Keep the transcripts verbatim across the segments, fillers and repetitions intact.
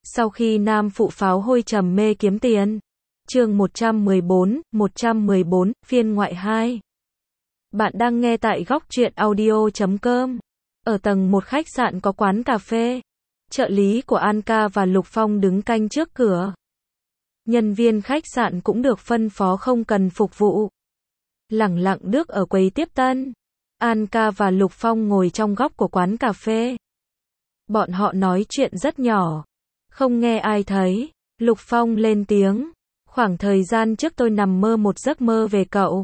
Sau khi nam phụ pháo hôi trầm mê kiếm tiền. Chương một trăm mười bốn, một trăm mười bốn, phiên ngoại hai. Bạn đang nghe tại góc truyện audio chấm com. Ở tầng một khách sạn có quán cà phê. Trợ lý của An Ca và Lục Phong đứng canh trước cửa. Nhân viên khách sạn cũng được phân phó không cần phục vụ. Lẳng lặng đước ở quầy tiếp tân. An Ca và Lục Phong ngồi trong góc của quán cà phê. Bọn họ nói chuyện rất nhỏ. Không nghe ai thấy. Lục Phong lên tiếng. Khoảng thời gian trước tôi nằm mơ một giấc mơ về cậu.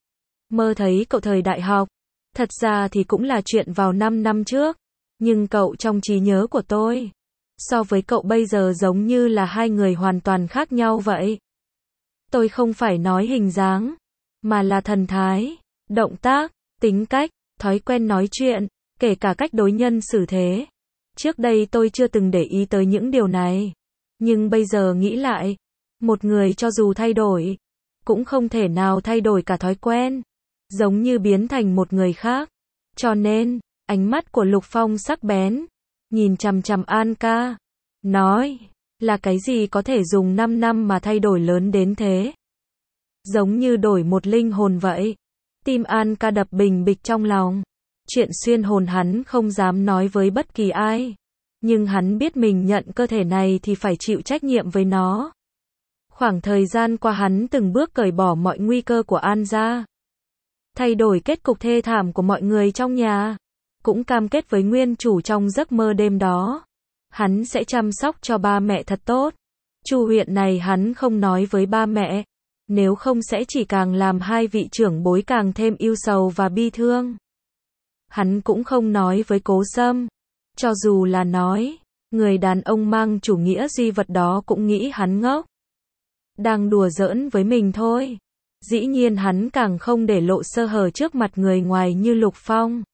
Mơ thấy cậu thời đại học. Thật ra thì cũng là chuyện vào năm năm trước. Nhưng cậu trong trí nhớ của tôi. So với cậu bây giờ giống như là hai người hoàn toàn khác nhau vậy. Tôi không phải nói hình dáng. Mà là thần thái, động tác, tính cách, thói quen nói chuyện, kể cả cách đối nhân xử thế. Trước đây tôi chưa từng để ý tới những điều này. Nhưng bây giờ nghĩ lại, một người cho dù thay đổi, cũng không thể nào thay đổi cả thói quen. Giống như biến thành một người khác. Cho nên, ánh mắt của Lục Phong sắc bén, nhìn chằm chằm An Ca, nói, là cái gì có thể dùng năm năm mà thay đổi lớn đến thế? Giống như đổi một linh hồn vậy. Tim An Ca đập bình bịch trong lòng. Chuyện xuyên hồn hắn không dám nói với bất kỳ ai. Nhưng hắn biết mình nhận cơ thể này thì phải chịu trách nhiệm với nó. Khoảng thời gian qua hắn từng bước cởi bỏ mọi nguy cơ của An gia. Thay đổi kết cục thê thảm của mọi người trong nhà. Cũng cam kết với nguyên chủ trong giấc mơ đêm đó. Hắn sẽ chăm sóc cho ba mẹ thật tốt. Chu huyện này hắn không nói với ba mẹ. Nếu không sẽ chỉ càng làm hai vị trưởng bối càng thêm ưu sầu và bi thương. Hắn cũng không nói với Cố Sâm. Cho dù là nói, người đàn ông mang chủ nghĩa duy vật đó cũng nghĩ hắn ngốc. Đang đùa giỡn với mình thôi. Dĩ nhiên hắn càng không để lộ sơ hở trước mặt người ngoài như Lục Phong.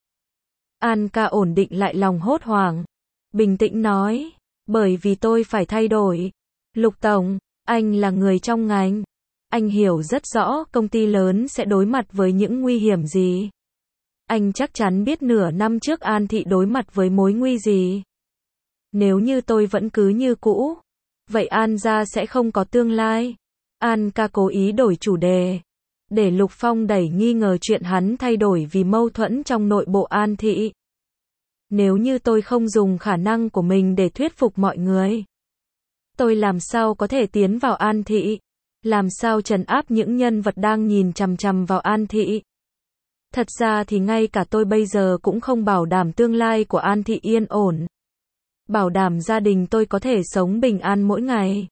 An Ca ổn định lại lòng hốt hoảng. Bình tĩnh nói, bởi vì tôi phải thay đổi. Lục Tổng, anh là người trong ngành. Anh hiểu rất rõ công ty lớn sẽ đối mặt với những nguy hiểm gì. Anh chắc chắn biết nửa năm trước An Thị đối mặt với mối nguy gì. Nếu như tôi vẫn cứ như cũ, vậy An gia sẽ không có tương lai. An Ca cố ý đổi chủ đề, để Lục Phong đẩy nghi ngờ chuyện hắn thay đổi vì mâu thuẫn trong nội bộ An Thị. Nếu như tôi không dùng khả năng của mình để thuyết phục mọi người, tôi làm sao có thể tiến vào An Thị? Làm sao trấn áp những nhân vật đang nhìn chằm chằm vào An Thị? Thật ra thì ngay cả tôi bây giờ cũng không bảo đảm tương lai của An Thị yên ổn. Bảo đảm gia đình tôi có thể sống bình an mỗi ngày.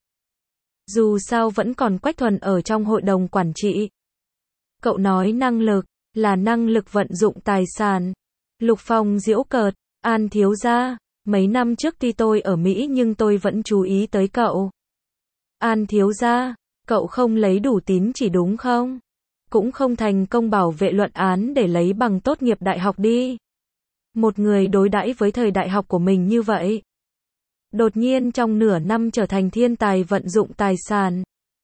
Dù sao vẫn còn Quách Thuần ở trong hội đồng quản trị. Cậu nói năng lực, là năng lực vận dụng tài sản. Lục Phong giễu cợt, An thiếu gia, mấy năm trước tuy tôi ở Mỹ nhưng tôi vẫn chú ý tới cậu. An thiếu gia, cậu không lấy đủ tín chỉ đúng không? Cũng không thành công bảo vệ luận án để lấy bằng tốt nghiệp đại học đi. Một người đối đãi với thời đại học của mình như vậy. Đột nhiên trong nửa năm trở thành thiên tài vận dụng tài sản.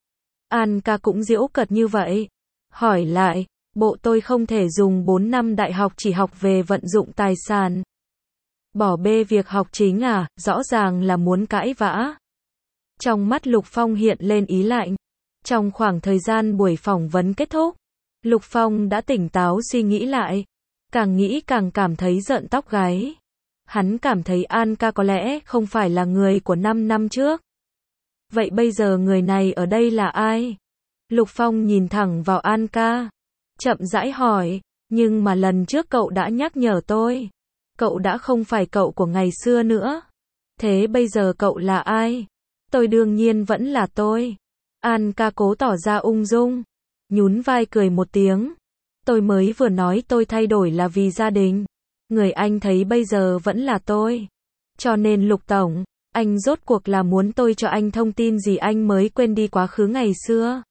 An Ca cũng giễu cợt như vậy. Hỏi lại, bộ tôi không thể dùng bốn năm đại học chỉ học về vận dụng tài sản. Bỏ bê việc học chính à, rõ ràng là muốn cãi vã. Trong mắt Lục Phong hiện lên ý lạnh. Trong khoảng thời gian buổi phỏng vấn kết thúc, Lục Phong đã tỉnh táo suy nghĩ lại. Càng nghĩ càng cảm thấy rợn tóc gáy. Hắn cảm thấy An Ca có lẽ không phải là người của năm năm trước. Vậy bây giờ người này ở đây là ai? Lục Phong nhìn thẳng vào An Ca. Chậm rãi hỏi, nhưng mà lần trước cậu đã nhắc nhở tôi. Cậu đã không phải cậu của ngày xưa nữa. Thế bây giờ cậu là ai? Tôi đương nhiên vẫn là tôi. An Ca cố tỏ ra ung dung. Nhún vai cười một tiếng. Tôi mới vừa nói tôi thay đổi là vì gia đình. Người anh thấy bây giờ vẫn là tôi. Cho nên Lục Tổng, anh rốt cuộc là muốn tôi cho anh thông tin gì anh mới quên đi quá khứ ngày xưa?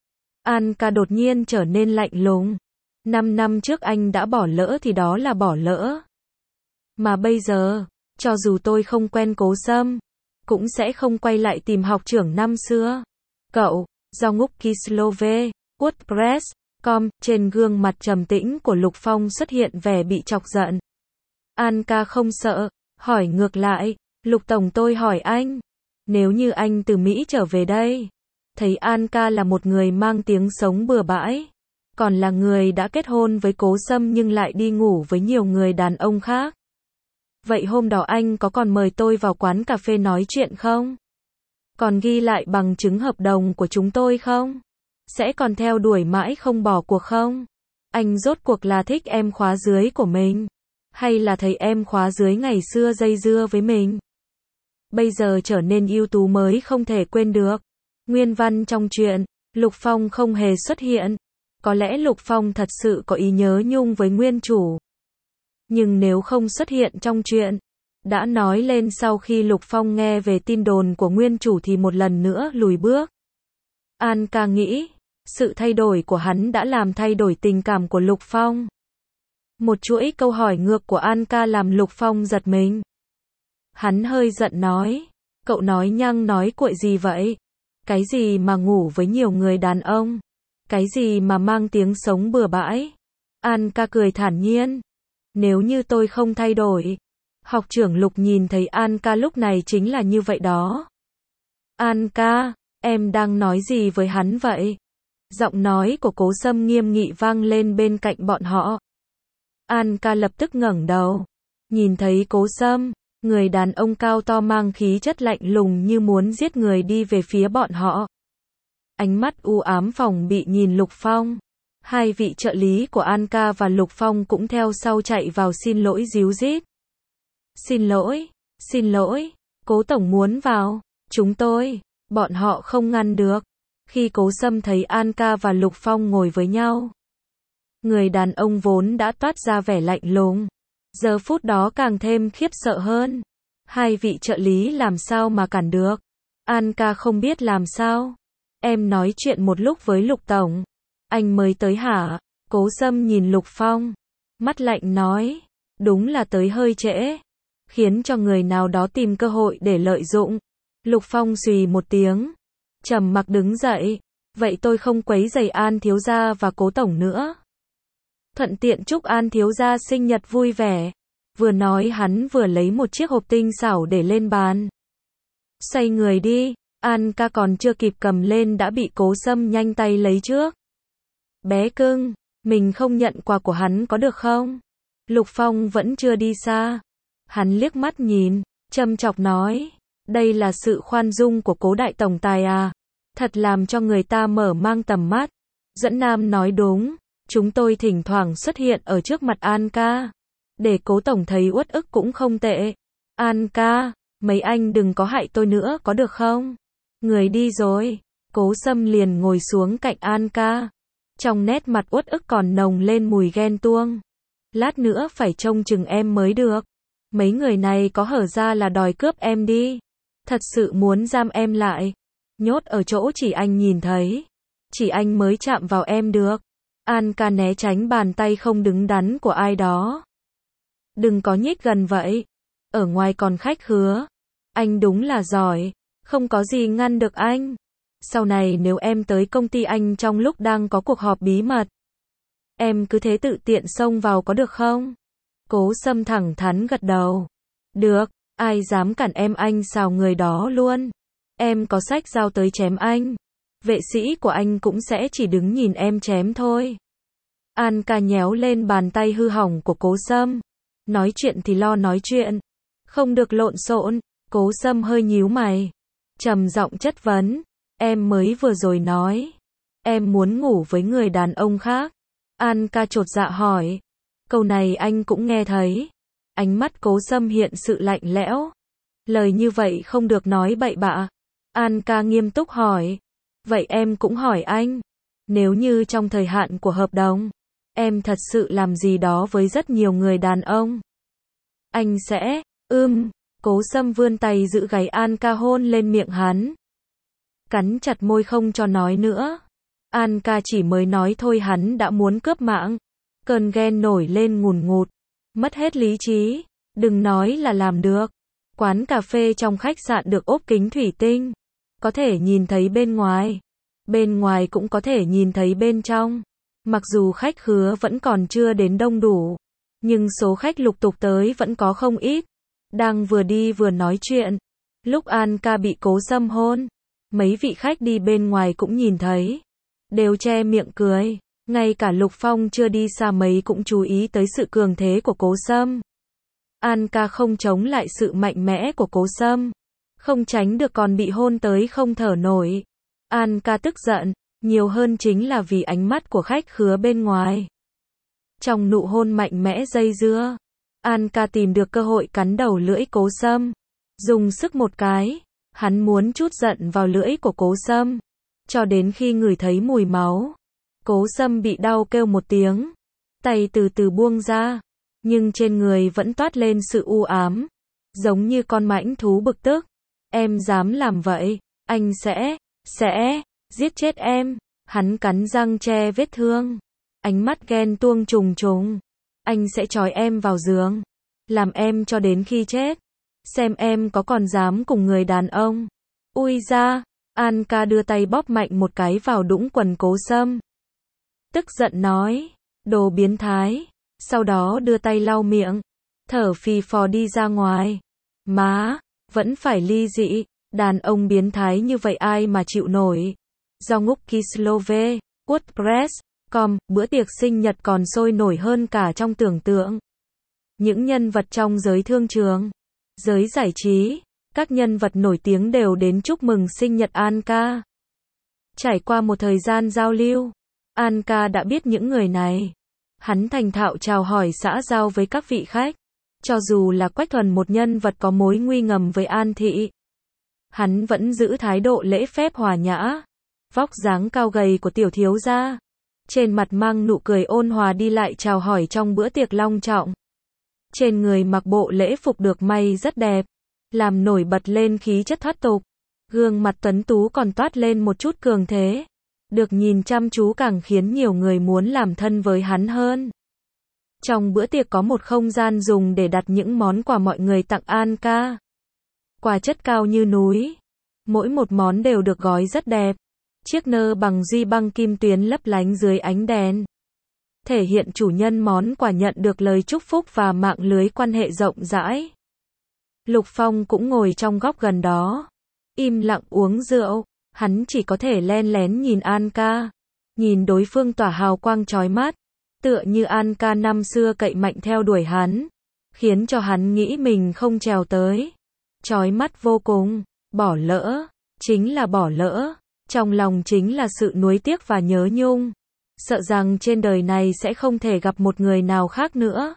An Ca đột nhiên trở nên lạnh lùng. Năm năm trước anh đã bỏ lỡ thì đó là bỏ lỡ. Mà bây giờ, cho dù tôi không quen Cố Sâm, cũng sẽ không quay lại tìm học trưởng năm xưa. Cậu, do Ngúc Kislove, WordPress, com, trên gương mặt trầm tĩnh của Lục Phong xuất hiện vẻ bị chọc giận. An Ca không sợ, hỏi ngược lại, Lục Tổng tôi hỏi anh, Nếu như anh từ Mỹ trở về đây, thấy An ca là một người mang tiếng sống bừa bãi, còn là người đã kết hôn với Cố Sâm nhưng lại đi ngủ với nhiều người đàn ông khác. Vậy hôm đó anh có còn mời tôi vào quán cà phê nói chuyện không? Còn ghi lại bằng chứng hợp đồng của chúng tôi không? Sẽ còn theo đuổi mãi không bỏ cuộc không? Anh rốt cuộc là thích em khóa dưới của mình? Hay là thấy em khóa dưới ngày xưa dây dưa với mình? Bây giờ trở nên ưu tú mới không thể quên được. Nguyên văn trong truyện, Lục Phong không hề xuất hiện. Có lẽ Lục Phong thật sự có ý nhớ nhung với nguyên chủ. Nhưng nếu không xuất hiện trong truyện, đã nói lên sau khi Lục Phong nghe về tin đồn của nguyên chủ thì một lần nữa lùi bước. An ca nghĩ, sự thay đổi của hắn đã làm thay đổi tình cảm của Lục Phong. Một chuỗi câu hỏi ngược của An ca làm Lục Phong giật mình. Hắn hơi giận nói, cậu nói nhăng nói cuội gì vậy? Cái gì mà ngủ với nhiều người đàn ông? Cái gì mà mang tiếng sống bừa bãi? An ca cười thản nhiên. Nếu như tôi không thay đổi. Học trưởng Lục nhìn thấy An ca lúc này chính là như vậy đó. An ca, em đang nói gì với hắn vậy? Giọng nói của Cố Sâm nghiêm nghị vang lên bên cạnh bọn họ. An ca lập tức ngẩng đầu. Nhìn thấy Cố Sâm, người đàn ông cao to mang khí chất lạnh lùng như muốn giết người đi về phía bọn họ. Ánh mắt u ám phòng bị nhìn Lục Phong. Hai vị trợ lý của An ca và Lục Phong cũng theo sau chạy vào xin lỗi díu dít. Xin lỗi, xin lỗi, Cố tổng muốn vào, chúng tôi, bọn họ không ngăn được. Khi Cố Sâm thấy An ca và Lục Phong ngồi với nhau, người đàn ông vốn đã toát ra vẻ lạnh lùng, giờ phút đó càng thêm khiếp sợ hơn. Hai vị trợ lý làm sao mà cản được? An ca không biết làm sao. Em nói chuyện một lúc với Lục tổng. Anh mới tới hả? Cố Sâm nhìn Lục Phong, mắt lạnh nói, đúng là tới hơi trễ, khiến cho người nào đó tìm cơ hội để lợi dụng. Lục Phong xùy một tiếng, trầm mặc đứng dậy, vậy tôi không quấy rầy An thiếu gia và Cố tổng nữa. Thuận tiện chúc An thiếu gia sinh nhật vui vẻ. Vừa nói hắn vừa lấy một chiếc hộp tinh xảo để lên bàn. Xoay người đi, An ca còn chưa kịp cầm lên đã bị Cố Sâm nhanh tay lấy trước. Bé cưng, mình không nhận quà của hắn có được không? Lục Phong vẫn chưa đi xa. Hắn liếc mắt nhìn, châm chọc nói, đây là sự khoan dung của Cố đại tổng tài à? Thật làm cho người ta mở mang tầm mắt. Dẫn Nam nói đúng, chúng tôi thỉnh thoảng xuất hiện ở trước mặt An ca, để Cố tổng thấy uất ức cũng không tệ. An ca, mấy anh đừng có hại tôi nữa có được không? Người đi rồi. Cố Sâm liền ngồi xuống cạnh An ca. Trong nét mặt uất ức còn nồng lên mùi ghen tuông. Lát nữa phải trông chừng em mới được. Mấy người này có hở ra là đòi cướp em đi. Thật sự muốn giam em lại. Nhốt ở chỗ chỉ anh nhìn thấy. Chỉ anh mới chạm vào em được. An ca né tránh bàn tay không đứng đắn của ai đó. Đừng có nhích gần vậy. Ở ngoài còn khách khứa. Anh đúng là giỏi. Không có gì ngăn được anh. Sau này nếu em tới công ty anh trong lúc đang có cuộc họp bí mật, em cứ thế tự tiện xông vào có được không? Cố Sâm thẳng thắn gật đầu. Được, ai dám cản em anh xào người đó luôn. Em có sách dao tới chém anh. Vệ sĩ của anh cũng sẽ chỉ đứng nhìn em chém thôi. An ca nhéo lên bàn tay hư hỏng của Cố Sâm. Nói chuyện thì lo nói chuyện. Không được lộn xộn. Cố Sâm hơi nhíu mày. Trầm giọng chất vấn. Em mới vừa rồi nói. Em muốn ngủ với người đàn ông khác. An ca chột dạ hỏi. Câu này anh cũng nghe thấy. Ánh mắt Cố Sâm hiện sự lạnh lẽo. Lời như vậy không được nói bậy bạ. An ca nghiêm túc hỏi. Vậy em cũng hỏi anh. Nếu như trong thời hạn của hợp đồng, em thật sự làm gì đó với rất nhiều người đàn ông, anh sẽ, ưm, Cố Sâm vươn tay giữ gáy An ca hôn lên miệng hắn. Cắn chặt môi không cho nói nữa. An ca chỉ mới nói thôi hắn đã muốn cướp mạng. Cơn ghen nổi lên ngùn ngụt. Mất hết lý trí. Đừng nói là làm được. Quán cà phê trong khách sạn được ốp kính thủy tinh. Có thể nhìn thấy bên ngoài. Bên ngoài cũng có thể nhìn thấy bên trong. Mặc dù khách khứa vẫn còn chưa đến đông đủ, nhưng số khách lục tục tới vẫn có không ít. Đang vừa đi vừa nói chuyện, Lúc An ca bị Cố Sâm hôn, mấy vị khách đi bên ngoài cũng nhìn thấy, đều che miệng cười, ngay cả Lục Phong chưa đi xa mấy cũng chú ý tới sự cường thế của Cố Sâm. An ca không chống lại sự mạnh mẽ của Cố Sâm, không tránh được còn bị hôn tới không thở nổi. An ca tức giận, nhiều hơn chính là vì ánh mắt của khách khứa bên ngoài. Trong nụ hôn mạnh mẽ dây dưa, An ca tìm được cơ hội cắn đầu lưỡi Cố Sâm, dùng sức một cái, hắn muốn trút giận vào lưỡi của Cố Sâm, cho đến khi ngửi thấy mùi máu. Cố Sâm bị đau kêu một tiếng, tay từ từ buông ra, nhưng trên người vẫn toát lên sự u ám, giống như con mãnh thú bực tức. Em dám làm vậy, anh sẽ, sẽ, giết chết em. Hắn cắn răng che vết thương, ánh mắt ghen tuông trùng trùng. Anh sẽ trói em vào giường, làm em cho đến khi chết, xem em có còn dám cùng người đàn ông. Ui da, An ca đưa tay bóp mạnh một cái vào đũng quần Cố Sâm. Tức giận nói, đồ biến thái, sau đó đưa tay lau miệng, thở phì phò đi ra ngoài. Má, vẫn phải ly dị, đàn ông biến thái như vậy ai mà chịu nổi. Do Ngúc Kislove, WordPress, com, bữa tiệc sinh nhật còn sôi nổi hơn cả trong tưởng tượng. Những nhân vật trong giới thương trường, giới giải trí, các nhân vật nổi tiếng đều đến chúc mừng sinh nhật An ca. Trải qua một thời gian giao lưu, An ca đã biết những người này. Hắn thành thạo chào hỏi xã giao với các vị khách. Cho dù là Quách Thuần, một nhân vật có mối nguy ngầm với An thị, hắn vẫn giữ thái độ lễ phép hòa nhã. Vóc dáng cao gầy của tiểu thiếu gia, trên mặt mang nụ cười ôn hòa đi lại chào hỏi trong bữa tiệc long trọng. Trên người mặc bộ lễ phục được may rất đẹp, làm nổi bật lên khí chất thoát tục. Gương mặt tuấn tú còn toát lên một chút cường thế, được nhìn chăm chú càng khiến nhiều người muốn làm thân với hắn hơn. Trong bữa tiệc có một không gian dùng để đặt những món quà mọi người tặng An ca. Quà chất cao như núi, mỗi một món đều được gói rất đẹp. Chiếc nơ bằng duy băng kim tuyến lấp lánh dưới ánh đèn, thể hiện chủ nhân món quà nhận được lời chúc phúc và mạng lưới quan hệ rộng rãi. Lục Phong cũng ngồi trong góc gần đó, im lặng uống rượu. Hắn chỉ có thể len lén nhìn An ca, nhìn đối phương tỏa hào quang chói mắt, tựa như An ca năm xưa cậy mạnh theo đuổi hắn, khiến cho hắn nghĩ mình không trèo tới. Chói mắt vô cùng, bỏ lỡ, chính là bỏ lỡ, trong lòng chính là sự nuối tiếc và nhớ nhung, sợ rằng trên đời này sẽ không thể gặp một người nào khác nữa.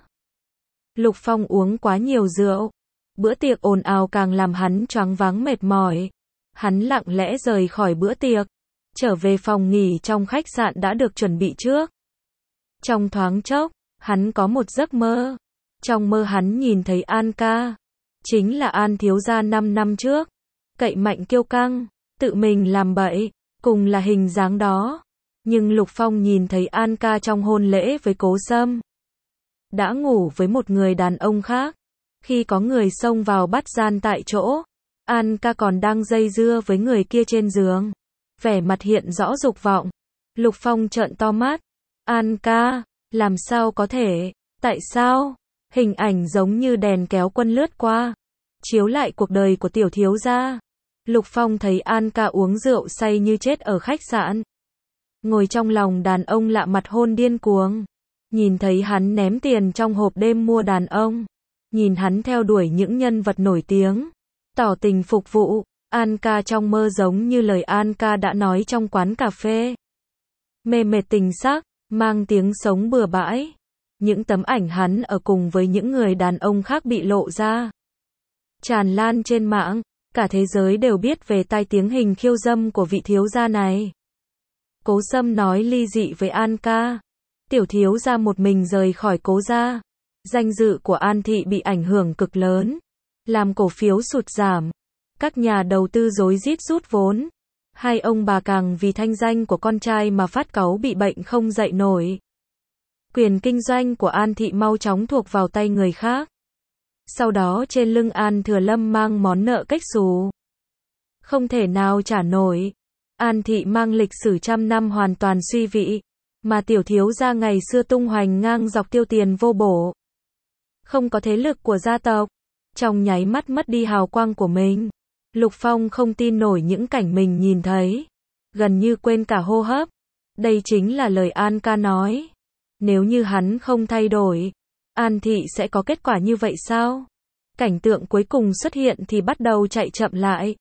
Lục Phong uống quá nhiều rượu, bữa tiệc ồn ào càng làm hắn choáng váng mệt mỏi. Hắn lặng lẽ rời khỏi bữa tiệc, trở về phòng nghỉ trong khách sạn đã được chuẩn bị trước. Trong thoáng chốc, hắn có một giấc mơ. Trong mơ hắn nhìn thấy An ca, chính là An thiếu gia năm năm trước, cậy mạnh kiêu căng, tự mình làm bậy, cùng là hình dáng đó. Nhưng Lục Phong nhìn thấy An ca trong hôn lễ với Cố Sâm, đã ngủ với một người đàn ông khác. Khi có người xông vào bắt gian tại chỗ, An ca còn đang dây dưa với người kia trên giường, vẻ mặt hiện rõ dục vọng. Lục Phong trợn to mắt. An ca, làm sao có thể, tại sao? Hình ảnh giống như đèn kéo quân lướt qua, chiếu lại cuộc đời của tiểu thiếu gia. Lục Phong thấy An ca uống rượu say như chết ở khách sạn, ngồi trong lòng đàn ông lạ mặt hôn điên cuồng. Nhìn thấy hắn ném tiền trong hộp đêm mua đàn ông, nhìn hắn theo đuổi những nhân vật nổi tiếng, tỏ tình phục vụ. An ca trong mơ giống như lời An ca đã nói trong quán cà phê. Mê mệt tình sắc, mang tiếng sống bừa bãi. Những tấm ảnh hắn ở cùng với những người đàn ông khác bị lộ ra, tràn lan trên mạng, cả thế giới đều biết về tai tiếng hình khiêu dâm của vị thiếu gia này. Cố Sâm nói ly dị với An ca, tiểu thiếu gia một mình rời khỏi Cố gia. Danh dự của An thị bị ảnh hưởng cực lớn, làm cổ phiếu sụt giảm, các nhà đầu tư rối rít rút vốn. Hai ông bà càng vì thanh danh của con trai mà phát cáu bị bệnh không dậy nổi. Quyền kinh doanh của An thị mau chóng thuộc vào tay người khác. Sau đó trên lưng An Thừa Lâm mang món nợ cách xù, không thể nào trả nổi. An thị mang lịch sử trăm năm hoàn toàn suy vị, mà tiểu thiếu gia ngày xưa tung hoành ngang dọc tiêu tiền vô bổ, không có thế lực của gia tộc, trong nháy mắt mất đi hào quang của mình. Lục Phong không tin nổi những cảnh mình nhìn thấy. Gần như quên cả hô hấp. Đây chính là lời An ca nói. Nếu như hắn không thay đổi, An thị sẽ có kết quả như vậy sao? Cảnh tượng cuối cùng xuất hiện thì bắt đầu chạy chậm lại.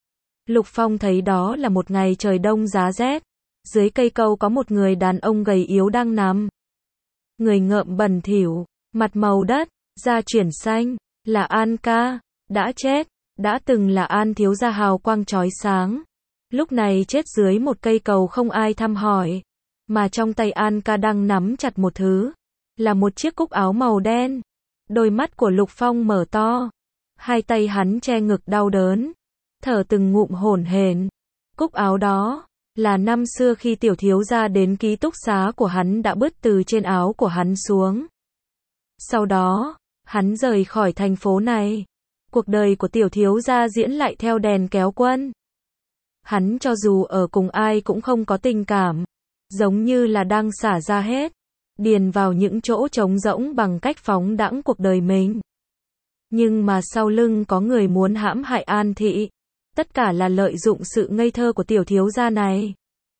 Lục Phong thấy đó là một ngày trời đông giá rét. Dưới cây cau có một người đàn ông gầy yếu đang nằm. Người ngợm bẩn thỉu, mặt màu đất, da chuyển xanh, là An ca, đã chết, đã từng là An thiếu gia hào quang chói sáng. Lúc này chết dưới một cây cầu không ai thăm hỏi, mà trong tay An ca đang nắm chặt một thứ, là một chiếc cúc áo màu đen. Đôi mắt của Lục Phong mở to, hai tay hắn che ngực đau đớn, thở từng ngụm hổn hển. Cúc áo đó là năm xưa khi tiểu thiếu gia đến ký túc xá của hắn đã bứt từ trên áo của hắn xuống. Sau đó, hắn rời khỏi thành phố này. Cuộc đời của tiểu thiếu gia diễn lại theo đèn kéo quân. Hắn cho dù ở cùng ai cũng không có tình cảm, giống như là đang xả ra hết, điền vào những chỗ trống rỗng bằng cách phóng đãng cuộc đời mình. Nhưng mà sau lưng có người muốn hãm hại An thị. Tất cả là lợi dụng sự ngây thơ của tiểu thiếu gia này.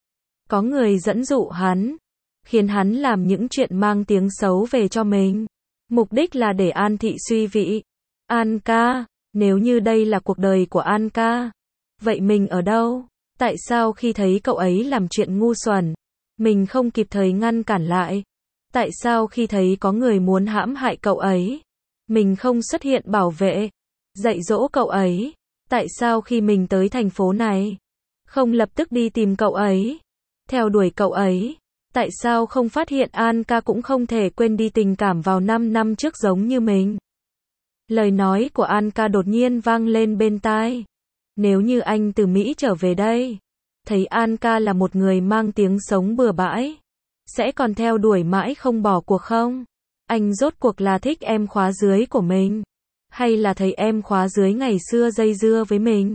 Có người dẫn dụ hắn, khiến hắn làm những chuyện mang tiếng xấu về cho mình. Mục đích là để An thị suy vị. An ca, nếu như đây là cuộc đời của An ca, vậy mình ở đâu? Tại sao khi thấy cậu ấy làm chuyện ngu xuẩn, mình không kịp thời ngăn cản lại? Tại sao khi thấy có người muốn hãm hại cậu ấy, mình không xuất hiện bảo vệ, dạy dỗ cậu ấy? Tại sao khi mình tới thành phố này, không lập tức đi tìm cậu ấy, theo đuổi cậu ấy? Tại sao không phát hiện An ca cũng không thể quên đi tình cảm vào năm năm trước giống như mình? Lời nói của An ca đột nhiên vang lên bên tai. Nếu như anh từ Mỹ trở về đây, thấy An ca là một người mang tiếng sống bừa bãi, sẽ còn theo đuổi mãi không bỏ cuộc không? Anh rốt cuộc là thích em khóa dưới của mình, hay là thấy em khóa dưới ngày xưa dây dưa với mình,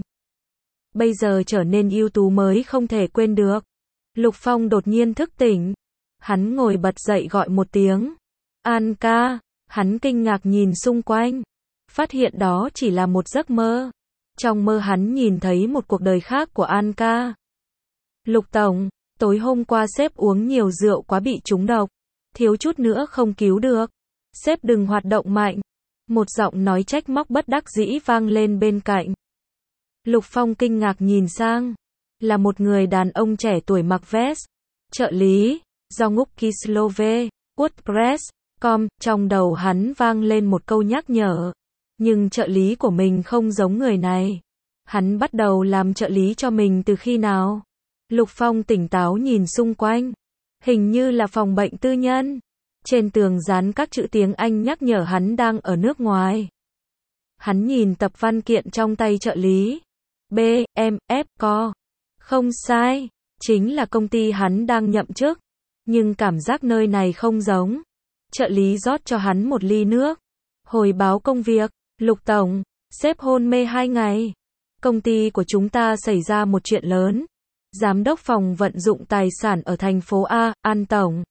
bây giờ trở nên ưu tú mới không thể quên được? Lục Phong đột nhiên thức tỉnh. Hắn ngồi bật dậy gọi một tiếng. An ca. Hắn kinh ngạc nhìn xung quanh, phát hiện đó chỉ là một giấc mơ. Trong mơ hắn nhìn thấy một cuộc đời khác của An ca. Lục tổng, tối hôm qua sếp uống nhiều rượu quá bị trúng độc, thiếu chút nữa không cứu được. Sếp đừng hoạt động mạnh. Một giọng nói trách móc bất đắc dĩ vang lên bên cạnh. Lục Phong kinh ngạc nhìn sang, là một người đàn ông trẻ tuổi mặc vest, trợ lý, do ngúc Kislove, WordPress, com, trong đầu hắn vang lên một câu nhắc nhở. Nhưng trợ lý của mình không giống người này. Hắn bắt đầu làm trợ lý cho mình từ khi nào? Lục Phong tỉnh táo nhìn xung quanh. Hình như là phòng bệnh tư nhân. Trên tường dán các chữ tiếng Anh nhắc nhở hắn đang ở nước ngoài. Hắn nhìn tập văn kiện trong tay trợ lý. B, M, F, Co. Không sai, chính là công ty hắn đang nhậm chức. Nhưng cảm giác nơi này không giống. Trợ lý rót cho hắn một ly nước. Hồi báo công việc. Lục tổng, sếp hôn mê hai ngày. Công ty của chúng ta xảy ra một chuyện lớn. Giám đốc phòng vận dụng tài sản ở thành phố A, An tổng,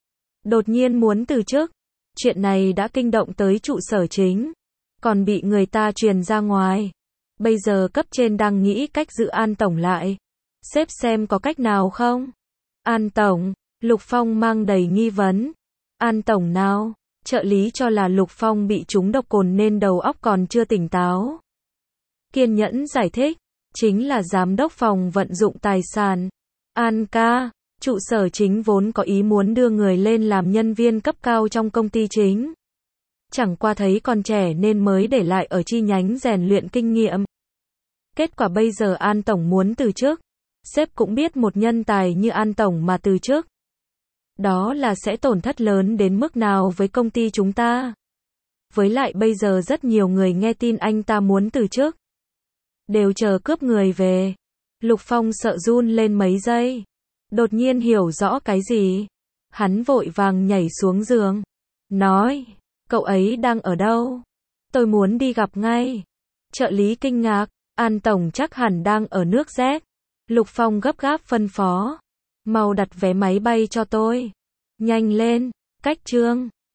đột nhiên muốn từ chức. Chuyện này đã kinh động tới trụ sở chính, còn bị người ta truyền ra ngoài. Bây giờ cấp trên đang nghĩ cách giữ An tổng lại. Sếp xem có cách nào không? An tổng, Lục Phong mang đầy nghi vấn. An tổng nào? Trợ lý cho là Lục Phong bị trúng độc cồn nên đầu óc còn chưa tỉnh táo. Kiên nhẫn giải thích, chính là giám đốc phòng vận dụng tài sản. An ca, trụ sở chính vốn có ý muốn đưa người lên làm nhân viên cấp cao trong công ty chính. Chẳng qua thấy còn trẻ nên mới để lại ở chi nhánh rèn luyện kinh nghiệm. Kết quả bây giờ An tổng muốn từ chức. Sếp cũng biết một nhân tài như An tổng mà từ chức, đó là sẽ tổn thất lớn đến mức nào với công ty chúng ta. Với lại bây giờ rất nhiều người nghe tin anh ta muốn từ chức, đều chờ cướp người về. Lục Phong sợ run lên mấy giây. Đột nhiên hiểu rõ cái gì. Hắn vội vàng nhảy xuống giường. Nói, cậu ấy đang ở đâu? Tôi muốn đi gặp ngay. Trợ lý kinh ngạc, An tổng chắc hẳn đang ở nước Z. Lục Phong gấp gáp phân phó. Mau đặt vé máy bay cho tôi. Nhanh lên, cách chương.